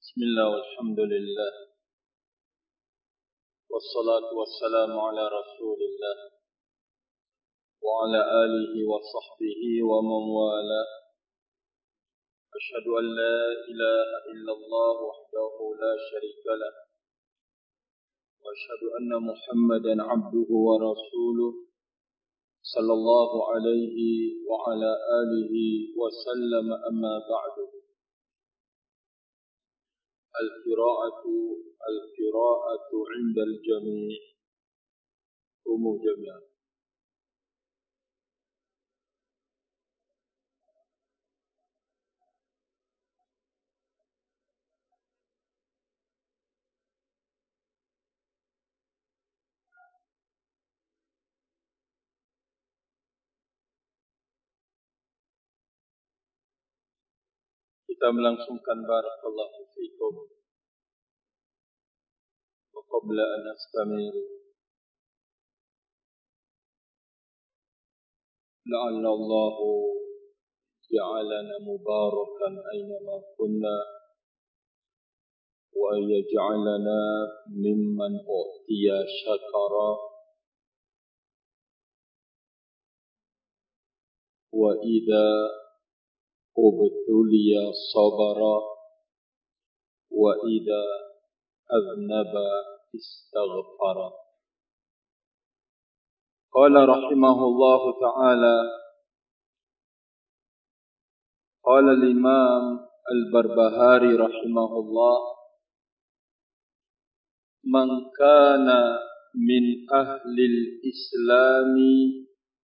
Bismillah walhamdulillah wassalatu wassalamu ala rasulillah wa ala alihi wa sahbihi wa man wala. Ashhadu an la ilaha illallah wahdahu la sharika lah wa ashhadu anna Muhammadan abduhu wa rasuluh sallallahu alaihi wa ala alihi wa sallam. Amma ba'du. القراءة عند الجميع جميعا. Kita melangsungkan barakallahu fikum. Wa qabla an astamir, la'alla Allah ja'alana mubarakan aynama kunna wa yaj'alana mimman u'tiya syakara wa idza ubtuliya sabara wa idza aznaba istaghfara. Qala rahimahullahu ta'ala, qala al-imam al-Barbahari rahimahullah, man kana min ahli al-islami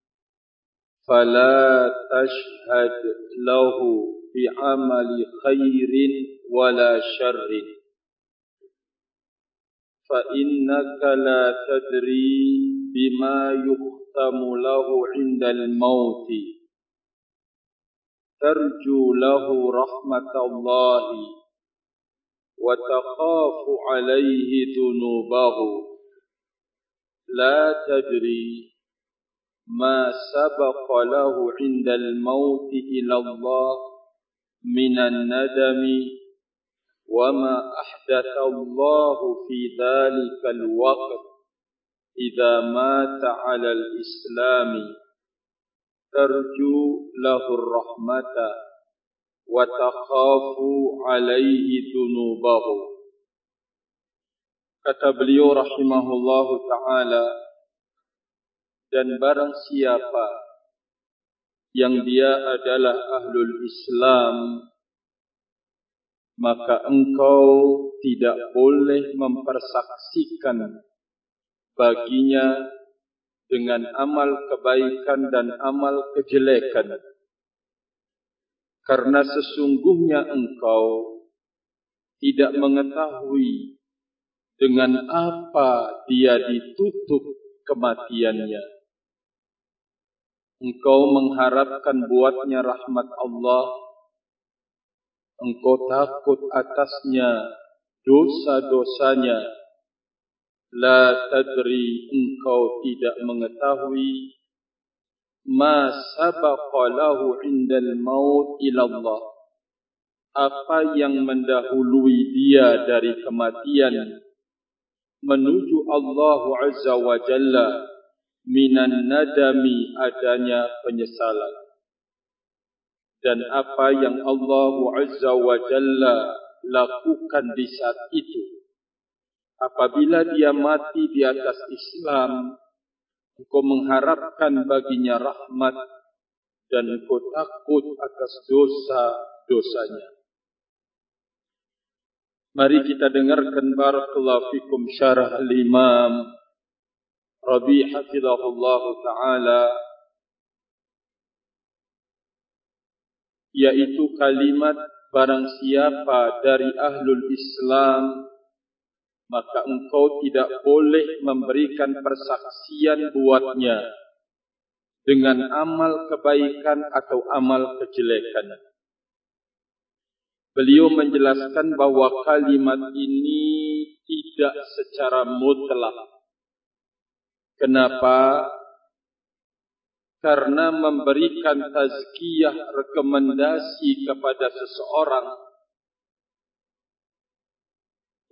fala tashhad lahu bi'amali khairin wala syarrin, fa innaka la tadri bima yukhtamu lahu 'indal mauti, tarju lahu rahmatallahi wa takhafu 'alayhi dhunubahu, la tadri ma sabaqa lahu 'indal mauti ila Allah minan nadami wa ma ahdatha Allah fi dhalikal waqt idza mata 'ala al-islami, tarju lahu ar-rahmata wa takhafu 'alayhi dhunubahu. Kata beliau rahimahullahu ta'ala, dan barang siapa yang dia adalah ahlul Islam, maka engkau tidak boleh mempersaksikan baginya dengan amal kebaikan dan amal kejelekan, karena sesungguhnya engkau tidak mengetahui dengan apa dia ditutup kematiannya. Engkau mengharapkan buatnya rahmat Allah, engkau takut atasnya dosa-dosanya, la tadri, engkau tidak mengetahui ma sabaqa lahu 'indal maut ila Allah, apa yang mendahului dia dari kematian menuju Allah Azza wa Jalla, minan nadami, adanya penyesalan, dan apa yang Allah Azza wa Jalla lakukan di saat itu. Apabila dia mati di atas Islam, engkau mengharapkan baginya rahmat dan engkau takut atas dosa-dosanya. Mari kita dengarkan barakallahu fikum syarah al-Imam Rabi' hafizahullah ta'ala, yaitu kalimat barang siapa dari ahlul Islam, maka engkau tidak boleh memberikan persaksian buatnya dengan amal kebaikan atau amal kejelekan. Beliau menjelaskan bahwa kalimat ini tidak secara mutlak. Kenapa? Karena memberikan tazkiyah, rekomendasi kepada seseorang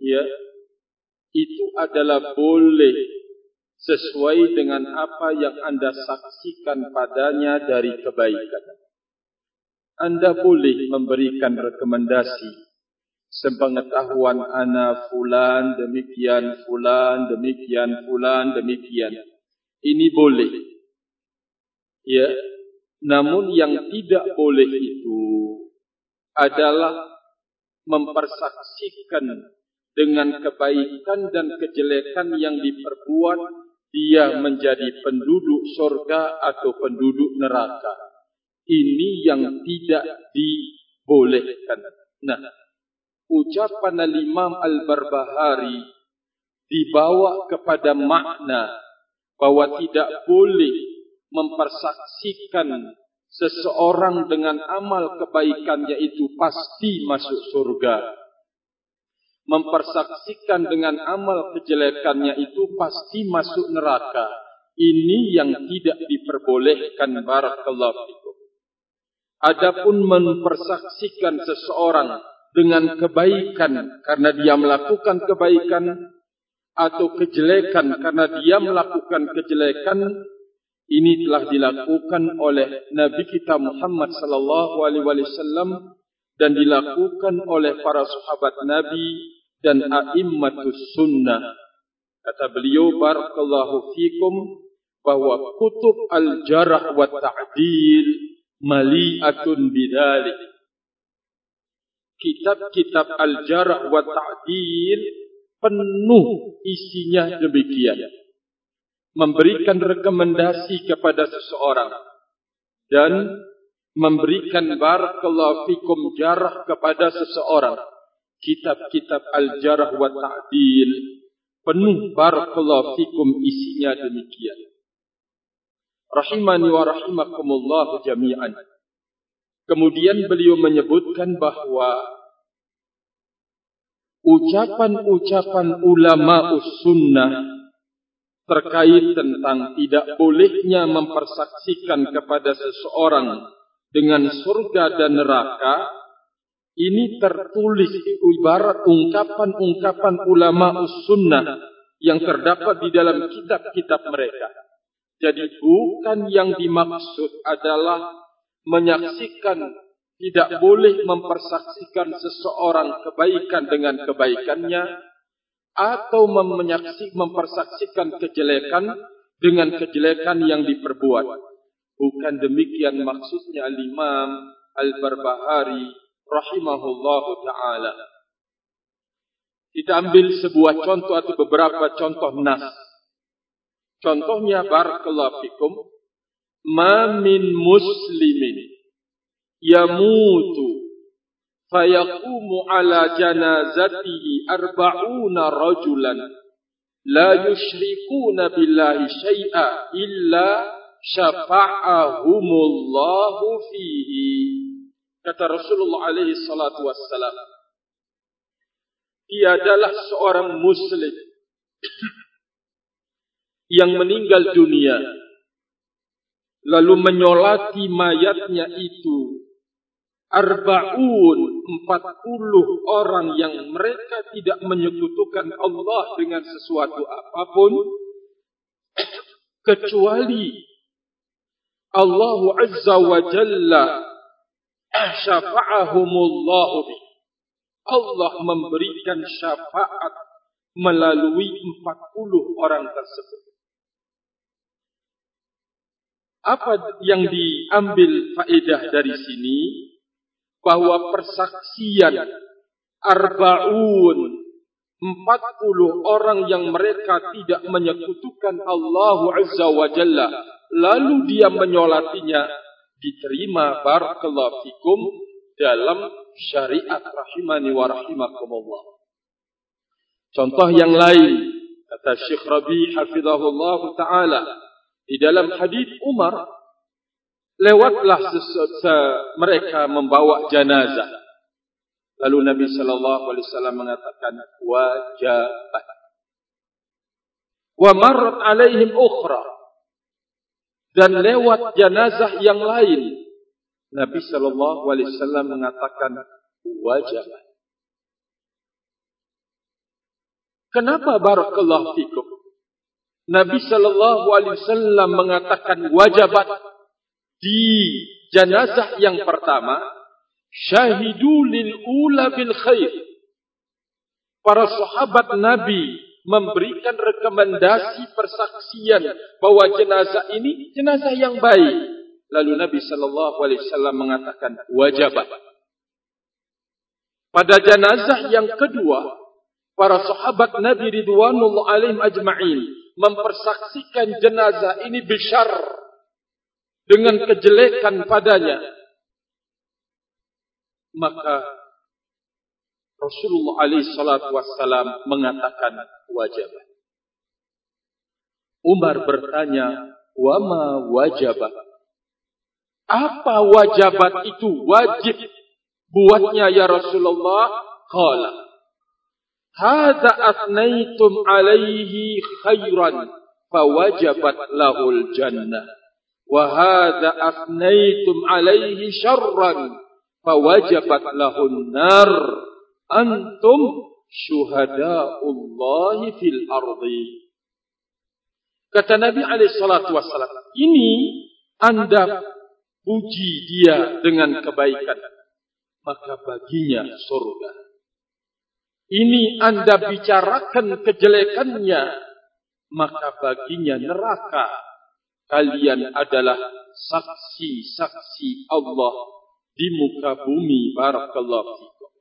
ya, itu adalah boleh sesuai dengan apa yang Anda saksikan padanya dari kebaikan. Anda boleh memberikan rekomendasi sepengetahuan ana fulan demikian, fulan demikian, fulan demikian. Ini boleh. Ya, namun yang tidak boleh itu adalah mempersaksikan dengan kebaikan dan kejelekan yang diperbuat dia menjadi penduduk surga atau penduduk neraka. Ini yang tidak dibolehkan. Nah, ucapan Al-Imam Al-Barbahari dibawa kepada makna bahwa tidak boleh mempersaksikan seseorang dengan amal kebaikannya itu pasti masuk surga. Mempersaksikan dengan amal kejelekannya itu pasti masuk neraka. Ini yang tidak diperbolehkan, barakallahu fikum. Adapun mempersaksikan seseorang dengan kebaikan karena dia melakukan kebaikan atau kejelekan karena dia melakukan kejelekan, ini telah dilakukan oleh Nabi kita Muhammad sallallahu alaihi wasallam dan dilakukan oleh para sahabat Nabi dan a'immatus sunnah. Kata beliau, barakallahu fikum, bahwa kutub al-jarh wa ta'dil mali'atun bidzalik. Kitab-kitab al-jarh wa ta'dil penuh isinya demikian. Memberikan rekomendasi kepada seseorang dan memberikan barakallahu fikum jarh kepada seseorang. Kitab-kitab al-jarh wa ta'dil penuh barakallahu fikum isinya demikian. Rahimani wa rahimakumullah jami'an. Kemudian beliau menyebutkan bahwa ucapan-ucapan ulama sunnah terkait tentang tidak bolehnya mempersaksikan kepada seseorang dengan surga dan neraka, ini tertulis ibarat ungkapan-ungkapan ulama sunnah yang terdapat di dalam kitab-kitab mereka. Jadi bukan yang dimaksud adalah menyaksikan, tidak boleh mempersaksikan seseorang kebaikan dengan kebaikannya, atau mempersaksikan kejelekan dengan kejelekan yang diperbuat. Bukan demikian maksudnya Al-Imam Al-Barbahari rahimahullahu ta'ala. Kita ambil sebuah contoh atau beberapa contoh nas. Contohnya barakallahu fikum, ma min muslimin yamutu fayaqumu ala janazatihi 40 rajulan la yusyrikuna billahi syai'a illa syafa'ahumullahu fihi. Kata Rasulullah alaihi salatu wassalam, tiadalah seorang muslim yang meninggal dunia lalu menyolati mayatnya itu 40 orang yang mereka tidak menyekutukan Allah dengan sesuatu apapun kecuali Allah Azza wa Jalla syafa'ahumullahu bi. Allah memberikan syafaat melalui 40 orang tersebut. Apa yang diambil faedah dari sini? Bahwa persaksian 40 orang yang mereka tidak menyekutukan Allah Azza wa Jalla, lalu dia menyolatinya, diterima barakallahu fikum dalam syariat rahimani wa rahimakumullah. Contoh yang lain, kata Syekh Rabi' hafizahullah ta'ala, di dalam hadis Umar, lewatlah mereka membawa jenazah. Lalu Nabi sallallahu alaihi wasallam mengatakan wajabat. Wa marrat alaihim ukhra. Dan lewat jenazah yang lain, Nabi sallallahu alaihi wasallam mengatakan wajabat. Kenapa barakallahu fikum? Nabi sallallahu alaihi wasallam mengatakan wajibat di jenazah yang pertama, syahidu lil ula bil khair. Para sahabat Nabi memberikan rekomendasi persaksian bahwa jenazah ini jenazah yang baik. Lalu Nabi sallallahu alaihi wasallam mengatakan wajibat. Pada jenazah yang kedua, para sahabat Nabi ridwanullah alaihim ajma'in mempersaksikan jenazah ini bisyar, dengan kejelekan padanya. Maka Rasulullah alaihi salatu wassalam mengatakan wajibat. Umar bertanya, wa ma wajibat? Apa wajibat itu? Wajib buatnya ya Rasulullah? Qala, hadza athnaitum alaihi khairan fawajabat lahul jannah, wa hadza athnaitum alaihi syarran fawajabat lahun nar, antum syuhada'ullahi fil ardi. Kata Nabi alaihi salatu wassalam, ini Anda puji dia dengan kebaikan, maka baginya surga. Ini Anda bicarakan kejelekannya, maka baginya neraka. Kalian adalah saksi-saksi Allah di muka bumi. Barakallahu fikum.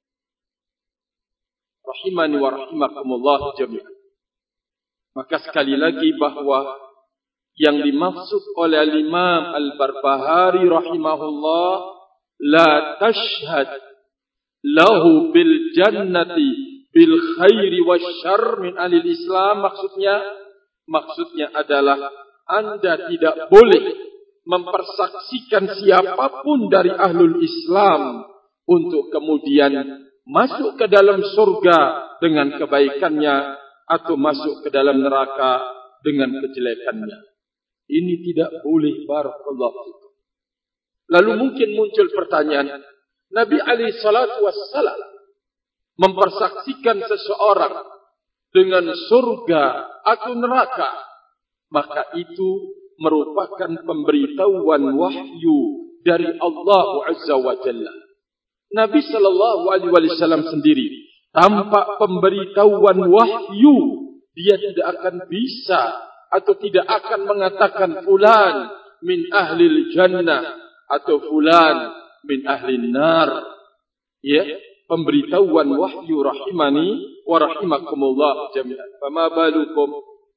Rahimani wa rahimakumullah jami'an. Maka sekali lagi bahwa yang dimaksud oleh Imam Al-Barbahari rahimahullah, la tashhad lahu bil jannati bil khairi wasyarr min ahli Islam, maksudnya adalah Anda tidak boleh mempersaksikan siapapun dari ahlul Islam untuk kemudian masuk ke dalam surga dengan kebaikannya atau masuk ke dalam neraka dengan kejelekannya. Ini tidak boleh, barakallahu fikum. Lalu mungkin muncul pertanyaan, Nabi alaihi salatu wassalam mempersaksikan seseorang dengan surga atau neraka, maka itu merupakan pemberitahuan wahyu dari Allah Azza wa Jalla. Nabi sallallahu alaihi wasallam sendiri tanpa pemberitahuan wahyu, dia tidak akan bisa atau tidak akan mengatakan fulan min ahlil jannah atau fulan min ahlin nar. Ya, pemberitahuan wahyu rahimani wa rahimakumullah jami'an. Fama balukum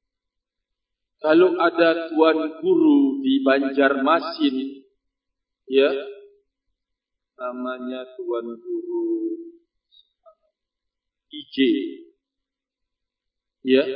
kalau ada tuan guru di Banjarmasin, ya, namanya tuan guru IJ, ya,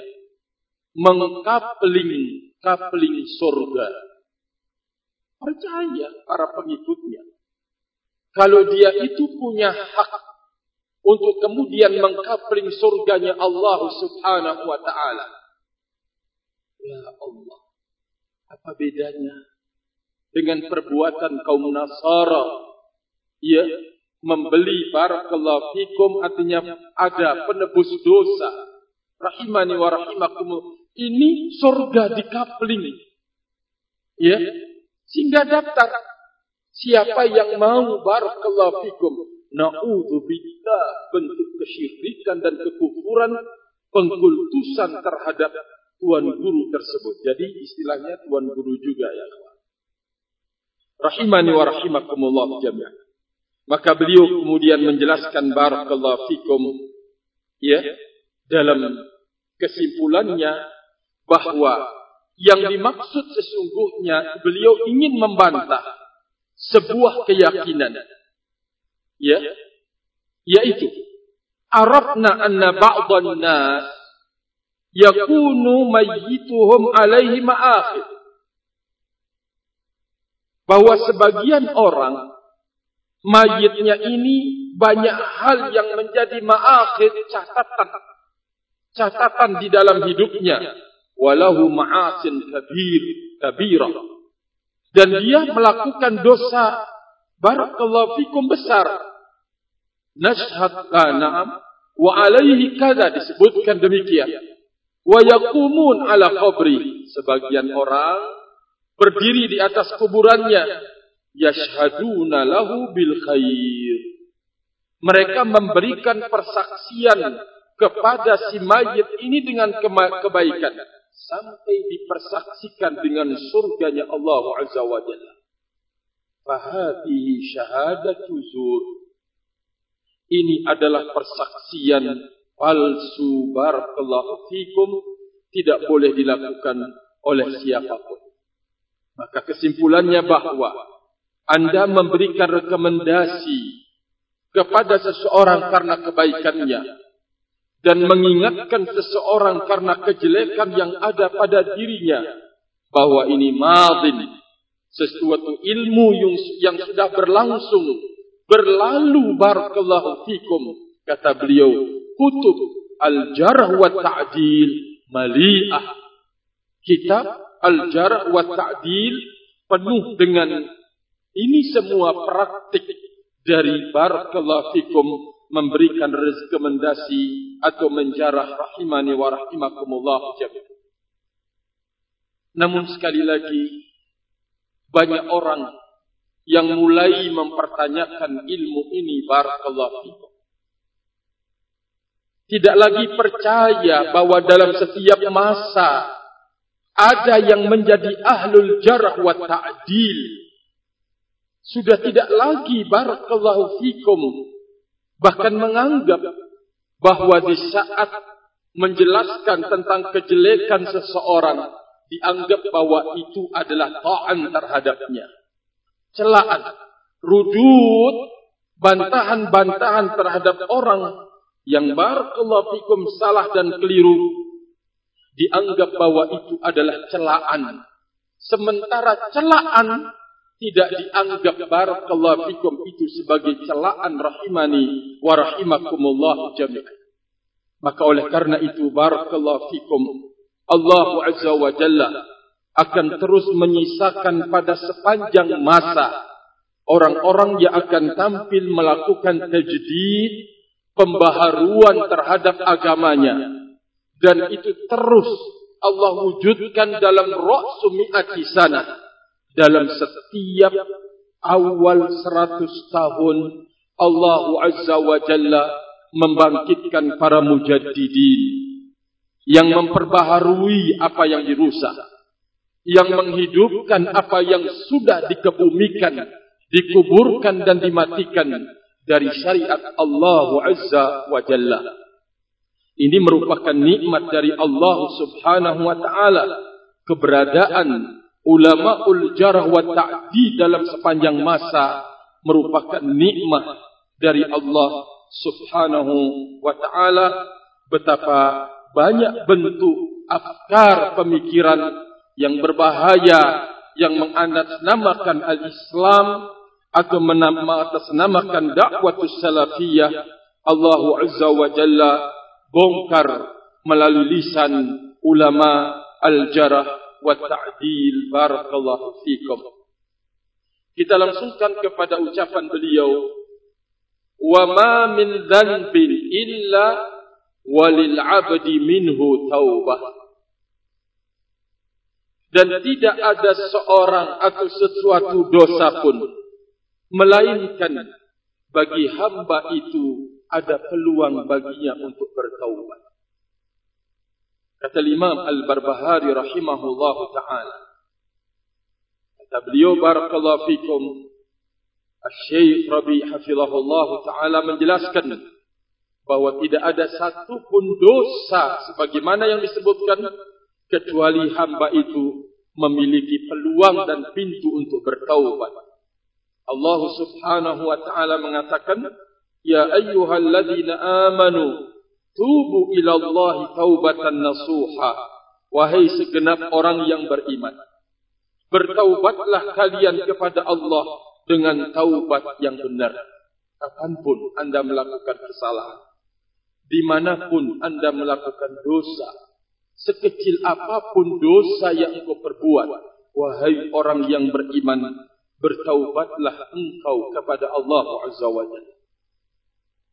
mengkapling surga. Percaya para pengikutnya, kalau dia itu punya hak untuk kemudian mengkapling surganya Allah Subhanahu wa ta'ala. Ya Allah, apa bedanya dengan perbuatan kaum Nasara? Ya, membeli barakallahu fikum, artinya ada penebus dosa. Rahimani wa rahimakumullah. Ini surga dikapling. Ya, sehingga daftar siapa yang mau barakallahu fikum. Na'udzubillah, bentuk kesyirikan dan kekufuran, pengkultusan terhadap tuan guru tersebut. Jadi istilahnya tuan guru juga, ya. Rahimani wa rahimakumullah jami'an. Maka beliau kemudian menjelaskan barakallahu fikum, ya, dalam kesimpulannya bahwa yang dimaksud sesungguhnya beliau ingin membantah sebuah keyakinan, ya, yaitu arafna anna ba'dhan nas yakunu mayyituhum alaihi ma'akhid, bahwa sebagian orang mayitnya ini banyak hal yang menjadi ma'akhid, catatan di dalam hidupnya, walahu ma'asin kabirah, dan dia melakukan dosa barakallahu fikum besar. Nashhad na'am Wa alaihi kada, disebutkan demikian. Wa yaqumun ala qabri, sebagian orang berdiri di atas kuburannya, yashhaduna lahu bil khair. Mereka memberikan persaksian kepada si mayit ini dengan kebaikan, sampai dipersaksikan dengan surganya Allah Azza wa Jalla. Fahadihi syahadatu zur. Ini adalah persaksian palsu, barakallahu fikum, tidak boleh dilakukan oleh siapapun. Maka kesimpulannya bahwa Anda memberikan rekomendasi kepada seseorang karena kebaikannya dan mengingatkan seseorang karena kejelekan yang ada pada dirinya, bahwa ini madin, sesuatu ilmu yang sudah berlalu, barakallahu fikum. Kata beliau, kutub al-jarh wa ta'dil mali'ah. Kitab al-jarh wa ta'dil penuh dengan ini semua praktik dari barakallahu fikum, memberikan rekomendasi atau menjarah, rahimani wa rahimakumullah jami'an. Namun sekali lagi, banyak orang yang mulai mempertanyakan ilmu ini, barakallahu fikum. Tidak lagi percaya bahwa dalam setiap masa ada yang menjadi ahlul jarh wa ta'dil. Sudah tidak lagi, barakallahu fikum, bahkan menganggap bahwa di saat menjelaskan tentang kejelekan seseorang, dianggap bahwa itu adalah ta'an terhadapnya, celaan, rudud, bantahan-bantahan terhadap orang yang barakallahu fikum salah dan keliru, dianggap bahwa itu adalah celaan. Sementara celaan tidak dianggap, barakallahu fikum, itu sebagai celaan, rahimani wa rahimakumullah jami'an. Maka oleh karena itu, barakallahu fikum, Allah Azza wa Jalla akan terus menyisakan pada sepanjang masa orang-orang yang akan tampil melakukan tajdid, pembaharuan terhadap agamanya. Dan itu terus Allah wujudkan dalam ra'su mi'ati sanah. Dalam setiap awal 100 tahun, Allah Azza wa Jalla membangkitkan para mujaddidin yang memperbaharui apa yang dirusak, yang menghidupkan apa yang sudah dikebumikan, dikuburkan dan dimatikan dari syariat Allah Azza wa Jalla. Ini merupakan nikmat dari Allah Subhanahu wa Ta'ala, keberadaan ulama'ul jarh wa ta'dil dalam sepanjang masa merupakan nikmat dari Allah Subhanahu wa Ta'ala. Betapa banyak bentuk afkar pemikiran yang berbahaya yang mengatasnamakan al-Islam atau mengatasnamakan dakwatus salafiyah, Allah Azza wa Jalla bongkar melalui lisan ulama al-jarh wa ta'dil, barakallahu fikum. Kita langsungkan kepada ucapan beliau, wa ma min dhanbin illa walil 'abdi minhu taubah. Dan tidak ada seorang atau sesuatu dosa pun melainkan bagi hamba itu ada peluang baginya untuk bertaubat. Kata Imam Al-Barbahari rahimahullahu ta'ala, kata beliau, barakallahu fikum, Syekh Rabi' hafizahullahu ta'ala menjelaskan bahwa tidak ada satu pun dosa sebagaimana yang disebutkan kecuali hamba itu memiliki peluang dan pintu untuk bertaubat. Allah Subhanahu wa ta'ala mengatakan, ya ayyuhalladzina amanu tubu ilallahi taubatan nasuha. Wahai segenap orang yang beriman, bertaubatlah kalian kepada Allah dengan taubat yang benar. Kapanpun anda melakukan kesalahan, dimanapun anda melakukan dosa, sekecil apapun dosa yang engkau perbuat, wahai orang yang beriman, bertaubatlah engkau kepada Allah Azza wa Jalla.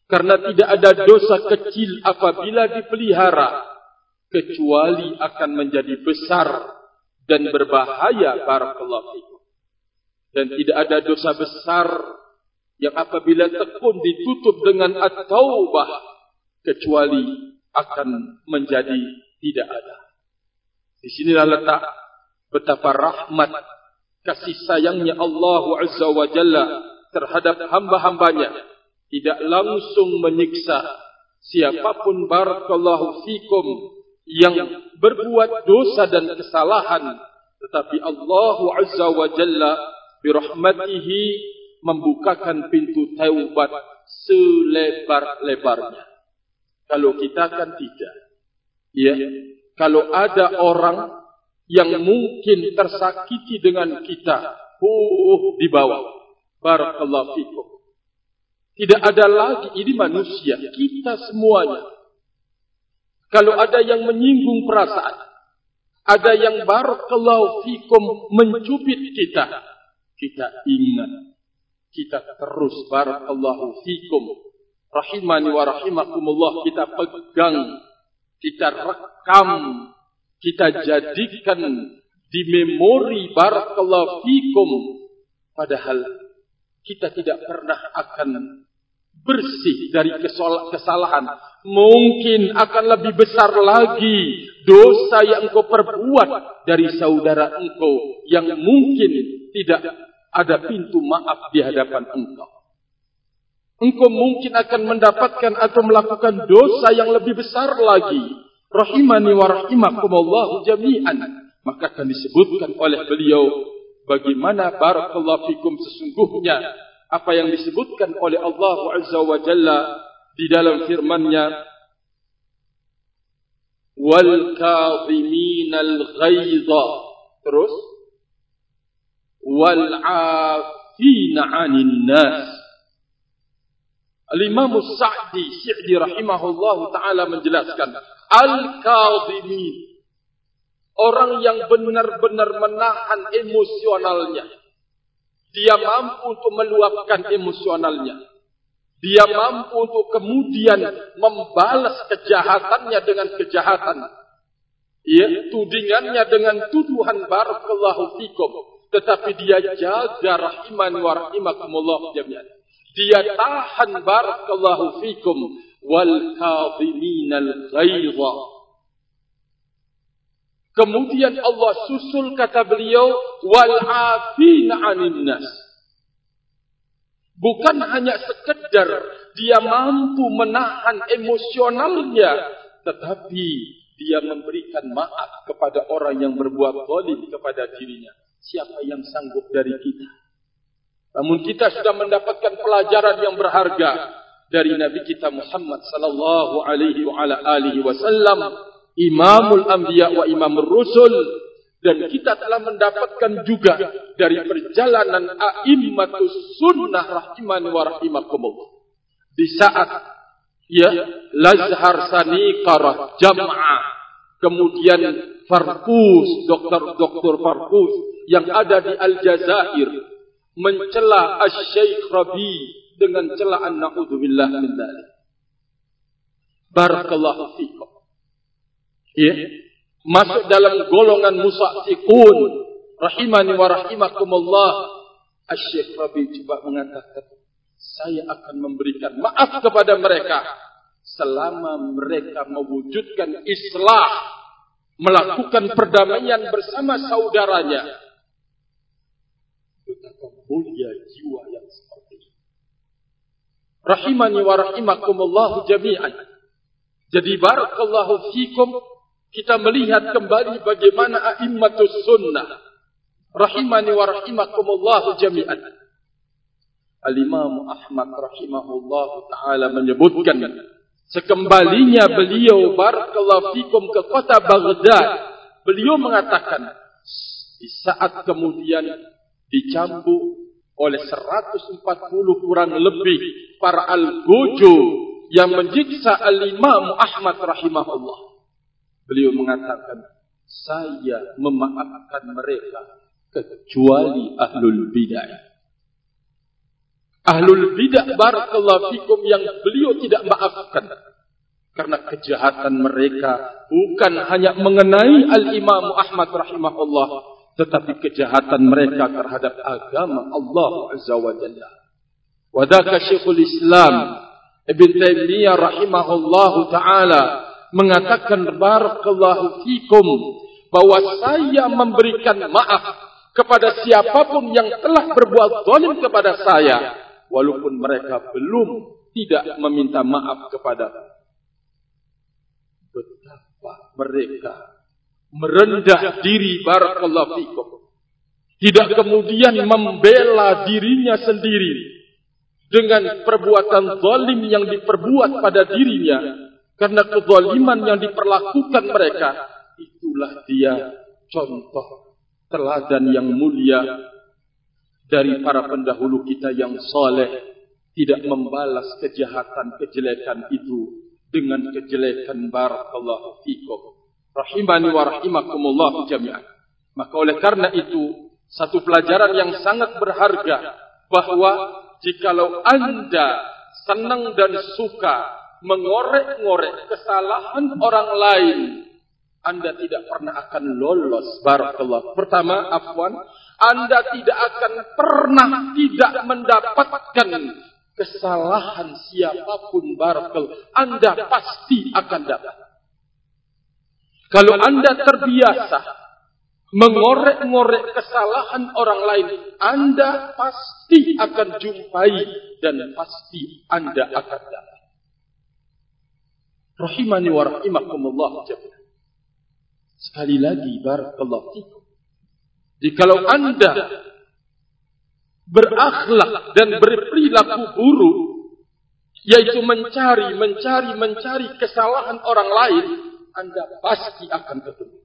Karena tidak ada dosa kecil apabila dipelihara, kecuali akan menjadi besar dan berbahaya. Barakallahu fikum. Dan tidak ada dosa besar yang apabila tekun ditutup dengan at-taubah, kecuali akan menjadi tidak ada. Di sinilah letak betapa rahmat kasih sayangnya Allah Azza wa Jalla terhadap hamba-hambanya. Tidak langsung menyiksa siapapun barakallahu fikum yang berbuat dosa dan kesalahan, tetapi Allah Azza wa Jalla birahmatihi membukakan pintu taubat selebar-lebarnya. Kalau kita kan tidak. Ya, kalau ada orang yang mungkin tersakiti dengan kita, di bawah. Barakallahu fikum. Tidak ada lagi, ini manusia, kita semuanya. Kalau ada yang menyinggung perasaan, ada yang barakallahu fikum mencubit kita, kita ingat, kita terus barakallahu fikum, rahimani wa rahimakumullah, kita pegang, kita rekam, kita jadikan di memori barakallahu fikum, padahal kita tidak pernah akan bersih dari kesalahan. Mungkin akan lebih besar lagi dosa yang engkau perbuat dari saudara engkau yang mungkin tidak ada pintu maaf di hadapan engkau. Engkau mungkin akan mendapatkan atau melakukan dosa yang lebih besar lagi. Rahimani wa rahimakumullahu jami'an. Maka akan disebutkan oleh beliau bagaimana barakallahu fikum sesungguhnya apa yang disebutkan oleh Allah Azza wa Jalla di dalam firman-Nya, wal kadhiminal ghaidha, terus wal 'afina 'anil nas. Al-Imam Sa'di rahimahullahu taala menjelaskan, al-kadhimin, orang yang benar-benar menahan emosionalnya. Dia mampu untuk meluapkan emosionalnya. Dia mampu untuk kemudian membalas kejahatannya dengan kejahatan. Ya, tudingannya dengan tuduhan barakallahu fikum. Tetapi dia jaga rahimani wa rahimakumullah jami'an. Dia tahan barakallahu fikum wal kadhiminal ghaidha. Kemudian Allah susul kata beliau wal 'afina 'anil nas. Bukan hanya sekedar dia mampu menahan emosionalnya, tetapi dia memberikan maaf kepada orang yang berbuat zalim kepada dirinya. Siapa yang sanggup dari kita? Namun kita sudah mendapatkan pelajaran yang berharga dari Nabi kita Muhammad sallallahu alaihi wa ala alihi wasallam, Imamul Anbiya wa Imamur Rusul. Dan kita telah mendapatkan juga dari perjalanan a'immatus sunnah rahimani wa rahimakumullah. Di saat Lazhar Saniqarah Jam'ah, kemudian Farkus, dokter Farkus yang ada di Aljazair mencela Asy-Syaikh Rabi dengan celaan na'udzubillah min dzalik. Barakallahu fikum. Masuk dalam golongan musaffiqun rahimani wa rahimakumullah. Asy-Syaikh Rabi coba mengatakan, saya akan memberikan maaf kepada mereka selama mereka mewujudkan islah, melakukan perdamaian bersama saudaranya. Betapa mulia jiwa yang seperti ini. Rahimani wa rahimakumullah jami'an. Jadi barakallahu fikum, kita melihat kembali bagaimana a'immatus sunnah rahimani wa rahimakumullah jami'an. Al-Imam Ahmad rahimahullah taala menyebutkan, sekembalinya beliau barakallahu fikum ke kota Baghdad, beliau mengatakan, di saat kemudian dicambuk oleh 140 kurang lebih para al-Gojo yang menyiksa Al-Imam Ahmad rahimahullah, beliau mengatakan, saya memaafkan mereka kecuali ahlul bidah. Ahlul bidah barakallahu fikum yang beliau tidak maafkan. Karena kejahatan mereka bukan hanya mengenai Al-Imam Ahmad rahimahullah, tetapi kejahatan mereka terhadap agama Allah Azza wa Jalla. Wadaka Syekhul Islam Ibn Taimiyah rahimahullahu ta'ala mengatakan barakallahu fikum bahwa saya memberikan maaf kepada siapapun yang telah berbuat zalim kepada saya, walaupun mereka belum tidak meminta maaf kepadaku. Betapa mereka merendah diri barakallahu fikum, tidak kemudian membela dirinya sendiri dengan perbuatan zalim yang diperbuat pada dirinya, karena kezaliman yang diperlakukan mereka. Itulah dia contoh teladan yang mulia dari para pendahulu kita yang saleh, tidak membalas kejahatan kejelekan itu dengan kejelekan. Barakallahu fikum rahimani wa rahimakumullah jami'an. Maka oleh karena itu, satu pelajaran yang sangat berharga, bahwa jikalau Anda senang dan suka mengorek-ngorek kesalahan orang lain, Anda tidak pernah akan lolos. Barakallah. Pertama, Anda tidak akan pernah tidak mendapatkan kesalahan siapapun. Barakallah. Anda pasti akan dapat. Kalau Anda terbiasa mengorek-ngorek kesalahan orang lain, Anda pasti akan jumpai dan pasti Anda akan dapat. Rahimani wa rahimakumullah jami'an. Sekali lagi, barakallahu fikum, jikalau Anda berakhlak dan berperilaku buruk, yaitu mencari kesalahan orang lain, Anda pasti akan ketemu.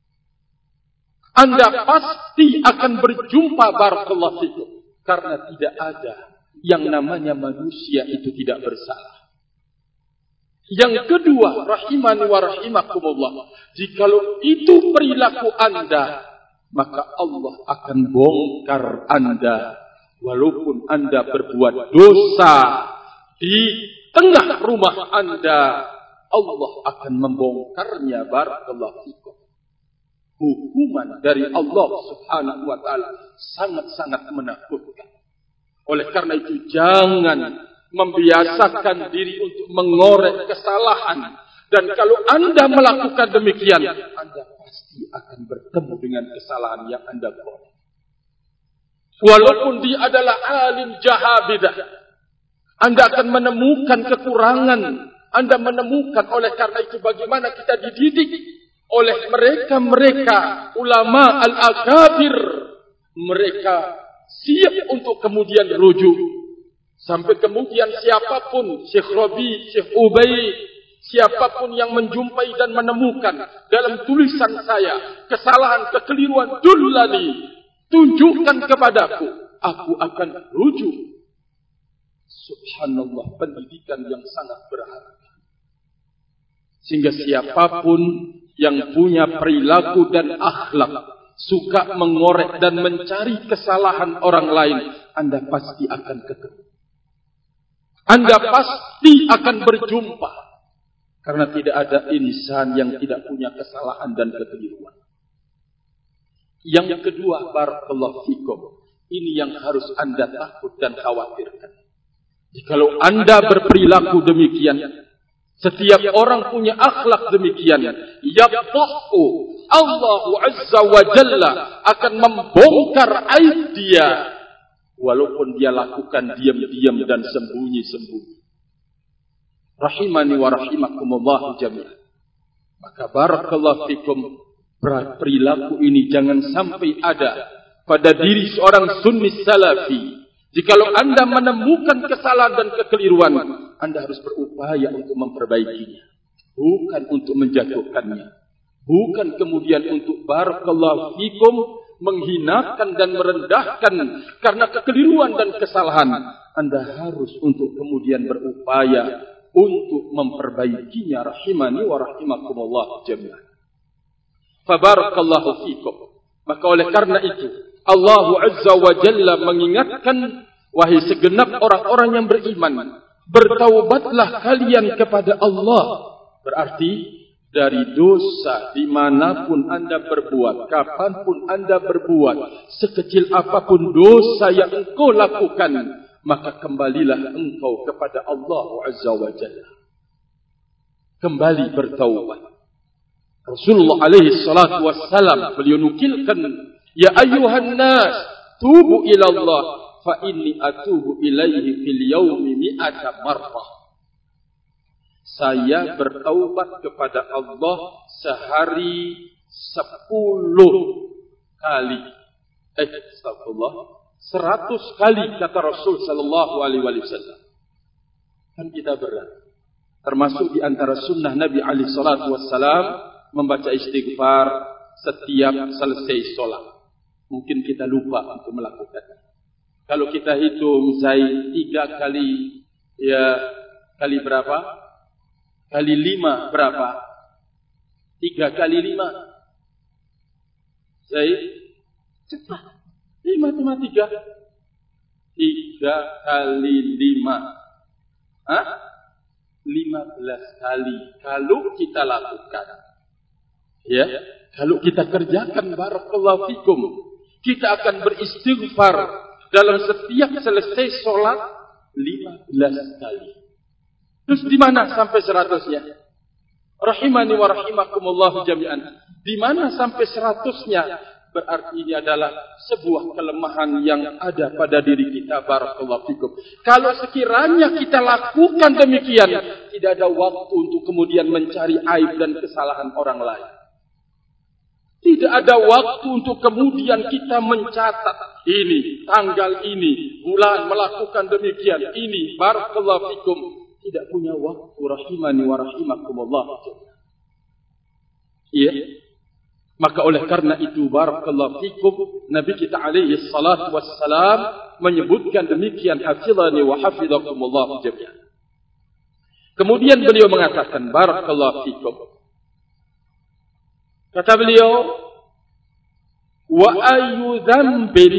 Anda pasti akan berjumpa barakallahu fikum, karena tidak ada yang namanya manusia itu tidak bersalah. Yang kedua, rahimani wa rahimakumullah, jikalau itu perilaku Anda, maka Allah akan bongkar Anda. Walaupun Anda berbuat dosa di tengah rumah Anda, Allah akan membongkarnya. Barakallahu fikum. Hukuman dari Allah subhanahu wa ta'ala sangat-sangat menakutkan. Oleh karena itu, jangan membiasakan diri untuk mengorek kesalahan. Dan kalau Anda melakukan demikian, Anda pasti akan bertemu dengan kesalahan yang Anda korek. Walaupun dia adalah alim jahabidah, Anda akan menemukan kekurangan. Anda menemukan, oleh karena itu bagaimana kita dididik oleh mereka ulama al-akabir. Mereka siap untuk kemudian rujuk. Sampai kemudian siapapun, Syekh Rabi, Syekh Ubay, siapapun yang menjumpai dan menemukan dalam tulisan saya kesalahan, kekeliruan, dullani, tunjukkan kepadaku, aku akan rujuk. Subhanallah, pendidikan yang sangat berharga. Sehingga siapapun yang punya perilaku dan akhlak, suka mengorek dan mencari kesalahan orang lain, Anda pasti akan ketemu. Anda pasti akan berjumpa. Karena tidak ada insan yang tidak punya kesalahan dan kekeliruan. Yang kedua, barakallahu fikum, ini yang harus Anda takut dan khawatirkan. Jikalau Anda berperilaku demikian, setiap orang punya akhlak demikian, yaqta'u Allah Azza wa Jalla akan membongkar aib dia, walaupun dia lakukan diam-diam dan sembunyi-sembunyi. Rahimani wa rahimakumullah jami'an. Maka barakallahu fikum, perilaku ini jangan sampai ada pada diri seorang sunni salafi. Jikalau Anda menemukan kesalahan dan kekeliruan, Anda harus berupaya untuk memperbaikinya, bukan untuk menjatuhkannya, bukan kemudian untuk barakallahu fikum menghinakan dan merendahkan karena kekeliruan dan kesalahan. Anda harus untuk kemudian berupaya untuk memperbaikinya. Rahimani wa rahimakumullah jami'an. Fabarakallahu fikum. Maka oleh karena itu, Allah Azza wa Jalla mengingatkan Wahai segenap orang-orang yang beriman, bertaubatlah kalian kepada Allah. Berarti dari dosa dimanapun anda berbuat, kapanpun anda berbuat, sekecil apapun dosa yang engkau lakukan, maka kembalilah engkau kepada Allah Azza wa Jalla. Kembali bertaubat. Rasulullah alaihi salatu wassalam beliau nukilkan, ya ayyuhan nas, tubu ila Allah, fa inni atubu ilaihi fil yaumi mi'ata marrah. Saya bertaubat kepada Allah sehari 10 kali. Astagfirullah, 100 kali kata Rasul sallallahu alaihi wasallam. Kan kita berat. Termasuk di antara sunnah Nabi alaihi salatu wassalam membaca istighfar setiap selesai sholat. Mungkin kita lupa untuk melakukannya. Kalau kita hitung misalnya 3 kali, ya kali berapa? Kali 5 berapa? 3 kali 5. Saya cepat. 5 cuma 3. 3 kali 5. 15 kali. Kalau kita lakukan. Ya, kalau kita kerjakan, barakallahu fikum, kita akan beristighfar dalam setiap selesai sholat 15 kali. Terus di mana sampai 100-nya? Rahimani wa rahimakumullah jami'an. Di mana sampai 100-nya? Berarti ini adalah sebuah kelemahan yang ada pada diri kita, barakallahu fikum. Kalau sekiranya kita lakukan demikian, tidak ada waktu untuk kemudian mencari aib dan kesalahan orang lain. Tidak ada waktu untuk kemudian kita mencatat ini, tanggal ini, bulan melakukan demikian, ini, barakallahu fikum. Tidak punya waktu, rahimani wa rahimakumullah. Iya. Maka oleh karena itu, barakallahu fikum, Nabi kita alaihi salatu wassalam menyebutkan demikian, hafizani wa hafizakumullah jami'an. Kemudian beliau mengatakan, barakallahu fikum, kata beliau, wa ayyu dzambin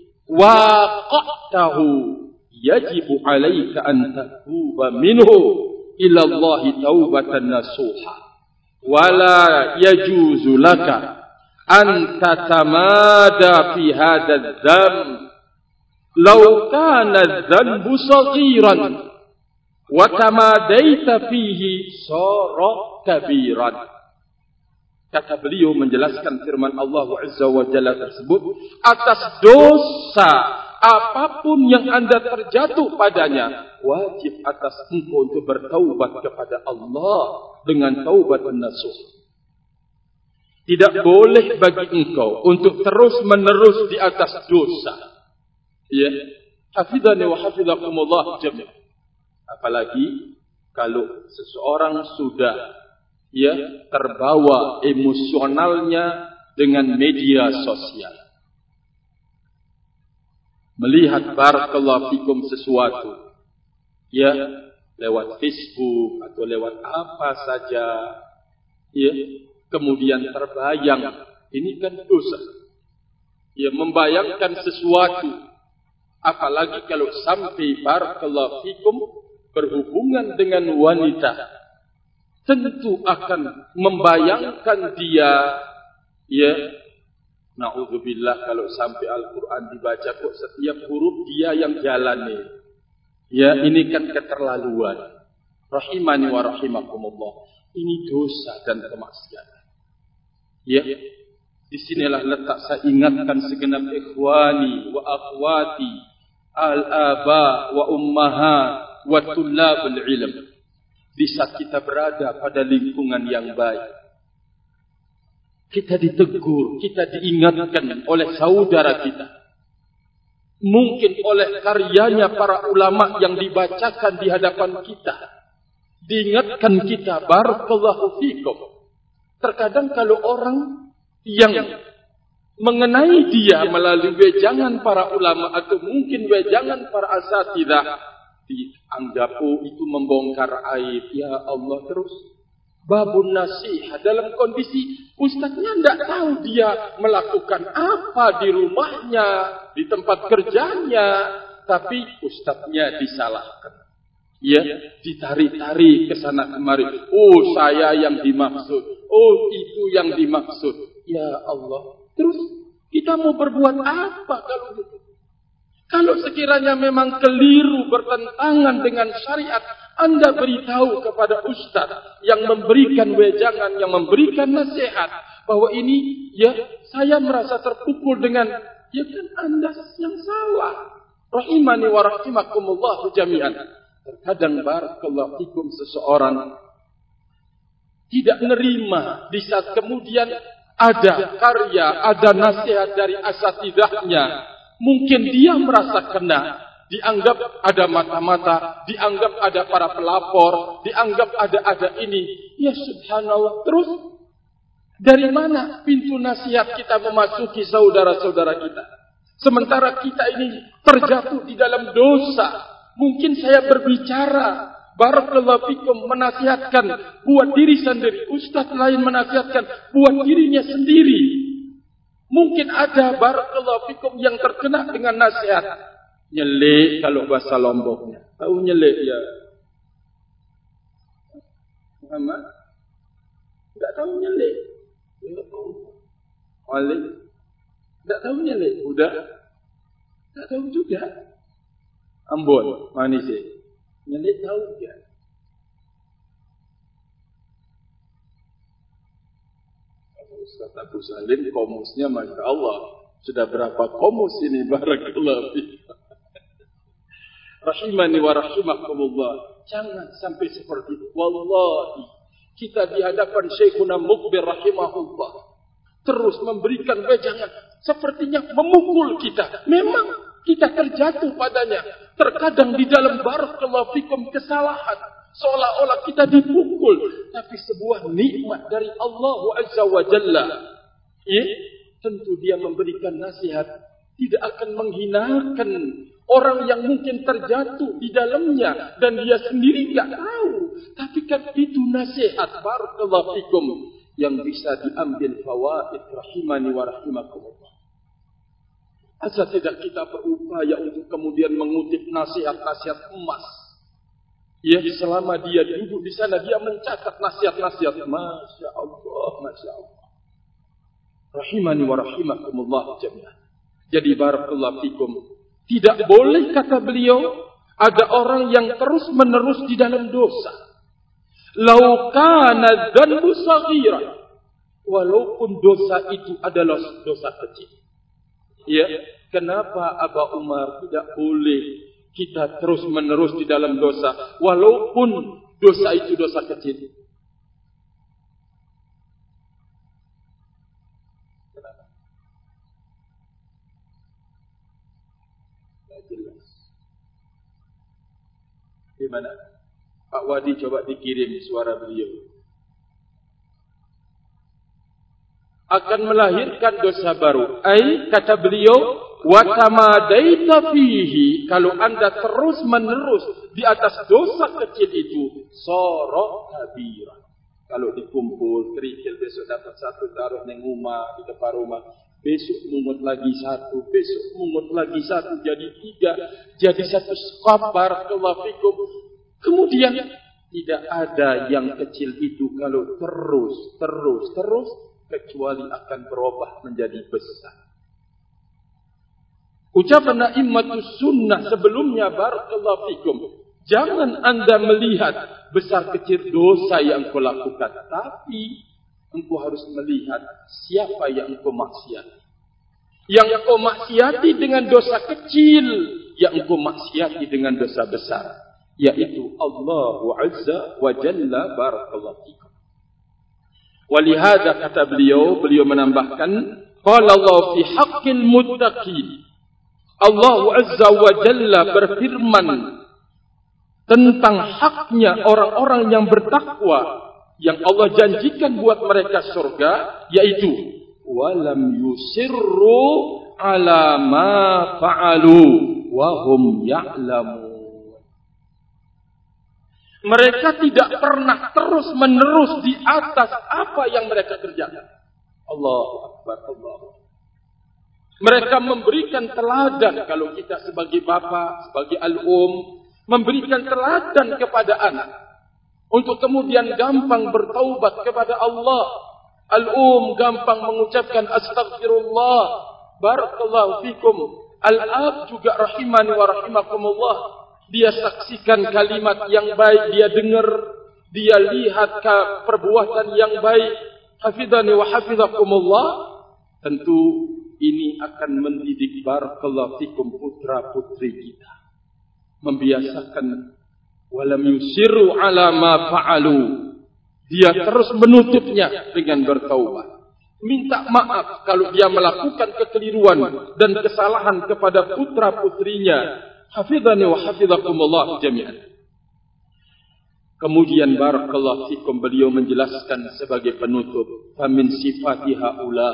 waqa'tahu yajibu 'alaika an tatuba minhu ila Allah taubatan nasuha wa la yajuzu laka an tatamada fi hadha adh-dhanb law kana adh-dhanbu saghiran wa tamadaita fihi sara kabiran. Kata beliau menjelaskan firman Allah Azza wa Jalla tersebut, atas dosa apapun yang anda terjatuh padanya, wajib atas engkau untuk bertaubat kepada Allah dengan taubat nasuh. Tidak boleh bagi engkau untuk terus menerus di atas dosa. Ya, hafizani wa hafizakumullah jami'an. Apalagi kalau seseorang sudah terbawa emosionalnya dengan media sosial. Melihat barakallahu fikum sesuatu, lewat Facebook atau lewat apa saja, kemudian terbayang, ini kan dosa. Membayangkan sesuatu, apalagi kalau sampai barakallahu fikum berhubungan dengan wanita, tentu akan membayangkan dia, na'udzubillah, kalau sampai Al-Quran dibaca kok setiap huruf dia yang jalani. Ini kan keterlaluan. Rahimani wa rahimakumullah. Ini dosa dan kemaksiatan. Disinilah letak saya ingatkan segenap ikhwani wa akhwati, al-aba wa ummahat wa tullabul ilm. Di saat kita berada pada lingkungan yang baik, kita ditegur, kita diingatkan oleh saudara kita, mungkin oleh karyanya para ulama yang dibacakan di hadapan kita, diingatkan kita, barakallahu fikum. Terkadang kalau orang yang mengenai dia melalui wejangan para ulama atau mungkin wejangan para asatidzah, dianggap itu membongkar aib. Ya Allah, terus babun nasihat dalam kondisi ustaznya tidak tahu dia melakukan apa di rumahnya, di tempat kerjanya, tapi ustadznya disalahkan. Ya, ditarik-tarik ke sana kemari. Oh, saya yang dimaksud. Oh, itu yang dimaksud. Ya Allah. Terus kita mau berbuat apa kalau gitu? Kalau sekiranya memang keliru bertentangan dengan syariat, Anda beritahu kepada ustaz yang memberikan wejangan, yang memberikan nasihat bahwa ini ya saya merasa terpukul dengan ya kan Anda yang salah. Rahimani wa rahimakumullah jami'an. Terkadang barakallahu fikum seseorang tidak menerima di saat kemudian ada karya, ada nasihat dari asatidahnya. Mungkin dia merasa kena, dianggap ada mata-mata, dianggap ada para pelapor, dianggap ada ini. Ya subhanallah. Terus dari mana pintu nasihat kita memasuki saudara-saudara kita? Sementara kita ini terjatuh di dalam dosa. Mungkin saya berbicara, barakallahu fikum, menasihatkan buat diri sendiri. Ustaz lain menasihatkan buat dirinya sendiri. Mungkin ada barakallahu fikum yang terkena dengan nasihat. Nyelek kalau bahasa Lomboknya. Tahu nyelek ya? Muhammad? Tidak tahu nyelek. Tidak tahu. Walik? Tidak tahu nyelek. Udah? Tidak tahu juga. Ambon, manis ya. Nyelek tahu dia. Ustaz Abu Salim komusnya Masya Allah. Sudah berapa komus ini? Barakallahu fiik. Rahimani wa rahimakumullah. Jangan sampai seperti itu. Wallahi. Kita di hadapan Syekhuna Mukbir rahimahullah. Terus memberikan wejangan. Sepertinya memukul kita. Memang kita terjatuh padanya. Terkadang di dalam barakallahu fikum kesalahan. Seolah-olah kita dipukul. Tapi sebuah nikmat dari Allah Azza wa Jalla. Ya, tentu dia memberikan nasihat. Tidak akan menghinakan orang yang mungkin terjatuh di dalamnya. Dan dia sendiri tidak tahu. Tapi kan itu nasihat barakallahu fikum. Yang bisa diambil fawaid rahimani wa rahimakumullah. Asal tidak kita berupaya untuk kemudian mengutip nasihat-nasihat emas. Ya, selama dia duduk di sana, dia mencatat nasihat-nasihat. Masya Allah, Masya Allah. Rahimani wa rahimakumullah jami'an. Jadi barakallahu fikum. Tidak boleh kata beliau, ada orang yang terus menerus di dalam dosa. Lau kana dzanbu saghiran. Walaupun dosa itu adalah dosa kecil. Ya, kenapa Aba Umar tidak boleh kita terus menerus di dalam dosa walaupun dosa itu dosa kecil? Kenapa? Tidak jelas. Gimana? Pak Wadi coba dikirim suara beliau. Akan melahirkan dosa baru. Kata beliau, wa tamadaita fihi, kalau Anda terus menerus di atas dosa kecil itu, sara kabira. Kalau dikumpul kerikil besok dapat satu, taruh neng rumah di depan rumah, besok mungut lagi satu, besok mungut lagi satu, jadi tiga, jadi satu skabar kewafikum. Kemudian tidak ada yang kecil itu kalau terus kecuali akan berubah menjadi besar. Ucapan A'immatus Sunnah sebelumnya barakallahu fikum. Jangan Anda melihat besar kecil dosa yang engkau lakukan, tapi engkau harus melihat siapa yang engkau maksiati. Yang engkau maksiati dengan dosa kecil, yang engkau maksiati dengan dosa besar, yaitu Allah Azza wa Jalla barakallahu fikum. Walihada kata beliau menambahkan, qala Allah fi haqqil muttaqin. Allah Azza wa Jalla berfirman tentang haknya orang-orang yang bertakwa yang Allah janjikan buat mereka surga, yaitu walam yusirru ala ma fa'alu wa hum ya'lamun. Mereka tidak pernah terus menerus di atas apa yang mereka kerjakan. Allahu Akbar, Allah. Mereka memberikan teladan kalau kita sebagai bapa, sebagai al-um, memberikan teladan kepada anak. Untuk kemudian gampang bertaubat kepada Allah. Al-um gampang mengucapkan astaghfirullah, barakallahu fikum. Al-ab juga rahimani wa rahimakumullah. Dia saksikan kalimat yang baik, dia dengar, dia lihat perbuatan yang baik. Hafidhani wa hafizakumullah. Tentu ini akan mendidik barakallahu fikum putra-putri kita. Membiasakan walam yusiru ala ma fa'alu. Dia terus menutupnya dengan bertaubat. Minta maaf kalau dia melakukan kekeliruan dan kesalahan kepada putra-putrinya. Hafidhani wa hafizakumullah jami'an. Kemudian barakallahu fikum beliau menjelaskan sebagai penutup, famin sifati haula,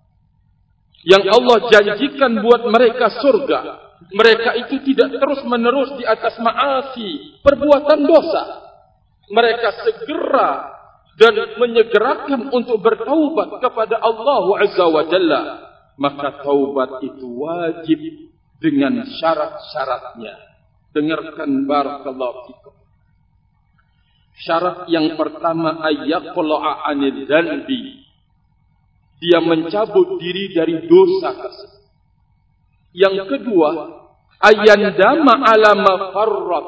yang Allah janjikan buat mereka surga. Mereka itu tidak terus menerus di atas ma'asi, perbuatan dosa. Mereka segera dan menyegerakan untuk bertaubat kepada Allah Azza wa Jalla. Maka taubat itu wajib dengan syarat-syaratnya. Dengarkan barakallahu fikum. Syarat yang pertama, ayyaqla'a 'anil dzanbi. Dia mencabut diri dari dosa tersebut. Yang kedua, ayandama 'ala ma farrat.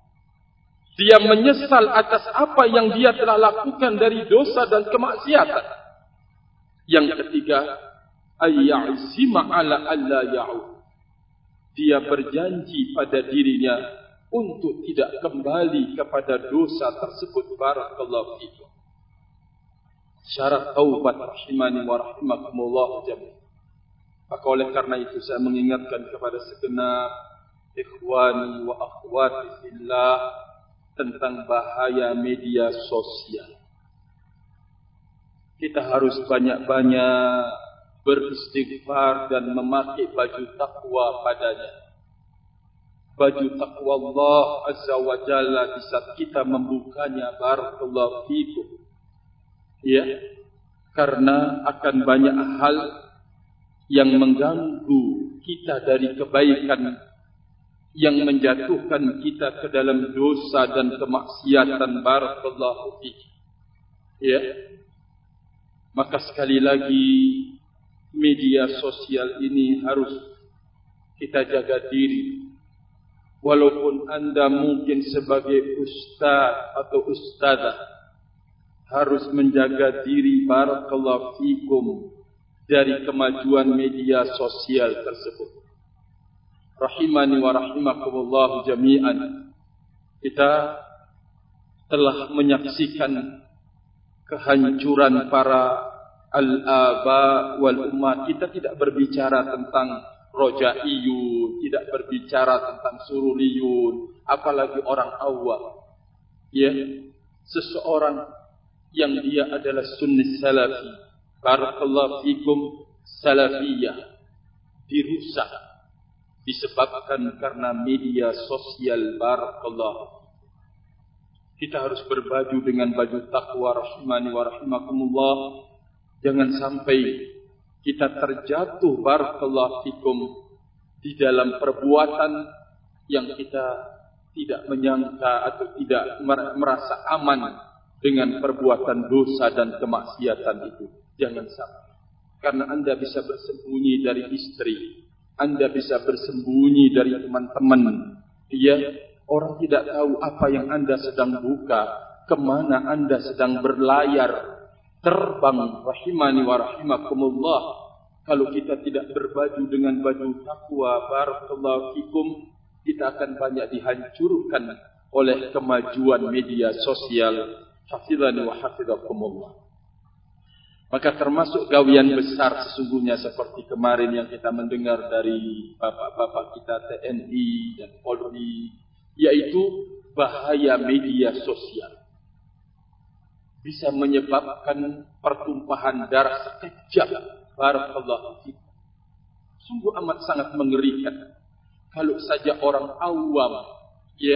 Dia menyesal atas apa yang dia telah lakukan dari dosa dan kemaksiatan. Yang ketiga, ayyazima 'ala alla ya'ud. Dia berjanji pada dirinya untuk tidak kembali kepada dosa tersebut. Barakallahu fikum. Syarat taubat rahimani wa rahimakumullah jami'an. Maka oleh karena itu saya mengingatkan kepada segenap ikhwani wa akhwati fillah tentang bahaya media sosial. Kita harus banyak-banyak beristighfar dan memakai baju takwa padanya. Baju takwa Allah Azza wa Jalla di saat kita membukanya. Barakallahu fikum. Ya, karena akan banyak hal yang mengganggu kita dari kebaikan, yang menjatuhkan kita ke dalam dosa dan kemaksiatan. Barakallahu fikum. Ya, maka sekali lagi media sosial ini harus kita jaga diri. Walaupun anda mungkin sebagai ustaz atau ustazah harus menjaga diri barakallahu fikum dari kemajuan media sosial tersebut. Rahimani wa rahimakumullah jami'an. Kita telah menyaksikan kehancuran para al-aba wal ummah. Kita tidak berbicara tentang rojaiyun, tidak berbicara tentang sururiyun, apalagi orang awam. Ya, seseorang yang dia adalah sunni salafi, barakallahu fikum, salafiyah, dirusak disebabkan karena media sosial. Barakallahu. Kita harus berbaju dengan baju takwa rahimani wa rahimakumullah. Jangan sampai kita terjatuh barakallahu fikum di dalam perbuatan yang kita tidak menyangka atau tidak merasa aman dengan perbuatan dosa dan kemaksiatan itu. Jangan sampai. Karena anda bisa bersembunyi dari istri, anda bisa bersembunyi dari teman-teman. Ya, orang tidak tahu apa yang anda sedang buka, kemana anda sedang berlayar, terbang. Rahimani wa rahimakumullah. Kalau kita tidak berbaju dengan baju takwa, barakallahu fikum, kita akan banyak dihancurkan oleh kemajuan media sosial. Hafizani wa hafizakumullah. Maka termasuk gawian besar sesungguhnya seperti kemarin yang kita mendengar dari bapak-bapak kita TNI dan Polri, yaitu bahaya media sosial. Bisa menyebabkan pertumpahan darah sekejap. Barakallahu fikum. Sungguh amat sangat mengerikan. Kalau saja orang awam, ya,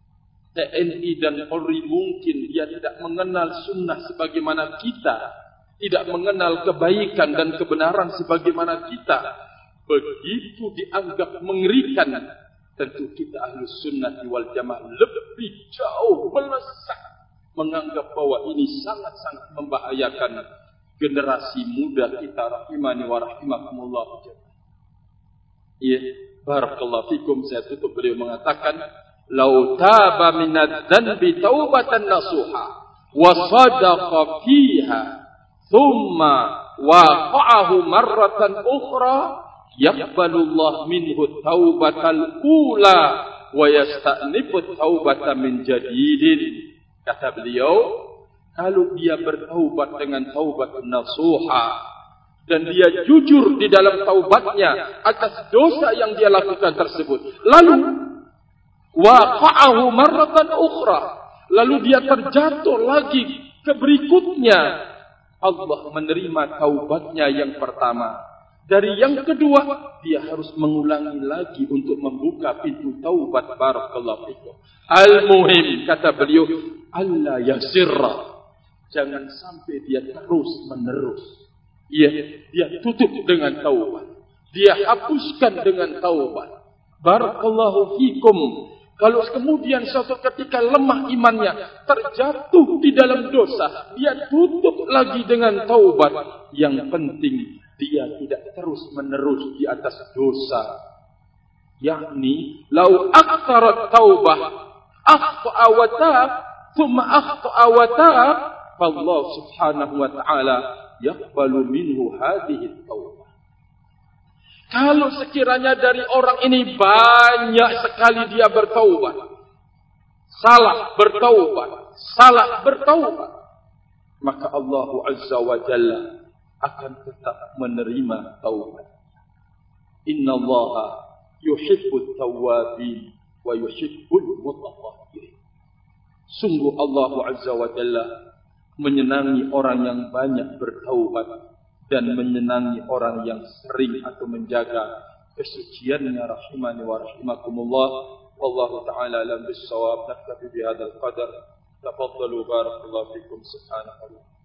TNI dan Polri mungkin dia tidak mengenal sunnah sebagaimana kita, tidak mengenal kebaikan dan kebenaran sebagaimana kita. begitu dianggap mengerikan, tentu kita Ahlus Sunnah wal Jamaah lebih jauh melesat menganggap bahwa ini sangat-sangat membahayakan generasi muda kita, rahimani wa rahimakumullah. Ya, barakallahu fikum. Saya tutup, beliau mengatakan, "Lau taba minadz dzanbi taubatan nasuha wa sadaqa fiha thumma waqa'ahu marratan ukhra yaqbalullah minhu taubatal ula wa yasta'nifu taubata min jadidin." Kata beliau, kalau dia bertaubat dengan taubat nasuha dan dia jujur di dalam taubatnya atas dosa yang dia lakukan tersebut, lalu waqa'ahu marratan ukhra, lalu dia terjatuh lagi ke berikutnya, Allah menerima taubatnya yang pertama. Dari yang kedua, dia harus mengulangi lagi untuk membuka pintu taubat. Barakallahu fikum. Al-muhim, kata beliau, alla yasirra, jangan sampai dia terus menerus. Dia tutup dengan taubat, dia hapuskan dengan taubat. Barakallahu fikum. Kalau kemudian suatu ketika lemah imannya, terjatuh di dalam dosa, dia tutup lagi dengan taubat. Yang penting dia tidak terus menerus di atas dosa. Yakni lau aktarat taubah akhta'a wa ta'ab thumma akhta'a wa ta'ab, Allah subhanahu wa ta'ala yaqbalu minhu hadhihi taubah. Kalau sekiranya dari orang ini banyak sekali dia bertaubat, salah bertaubat, maka Allah azza wa jalla akan tetap menerima taubat. Inna Allaha yuhibbut tawwabin wa yuhibbul mutatahhirin. Sungguh Allah azza wa jalla menyenangi orang yang banyak bertaubat dan menyenangi orang yang sering atau menjaga kesuciannya, rahimani wa rahimakumullah. Wallahu ta'ala alam bis-shawab. Naktafi bihadzal qadar. Tafaddalu, barakallahu fikum. Subhanallah.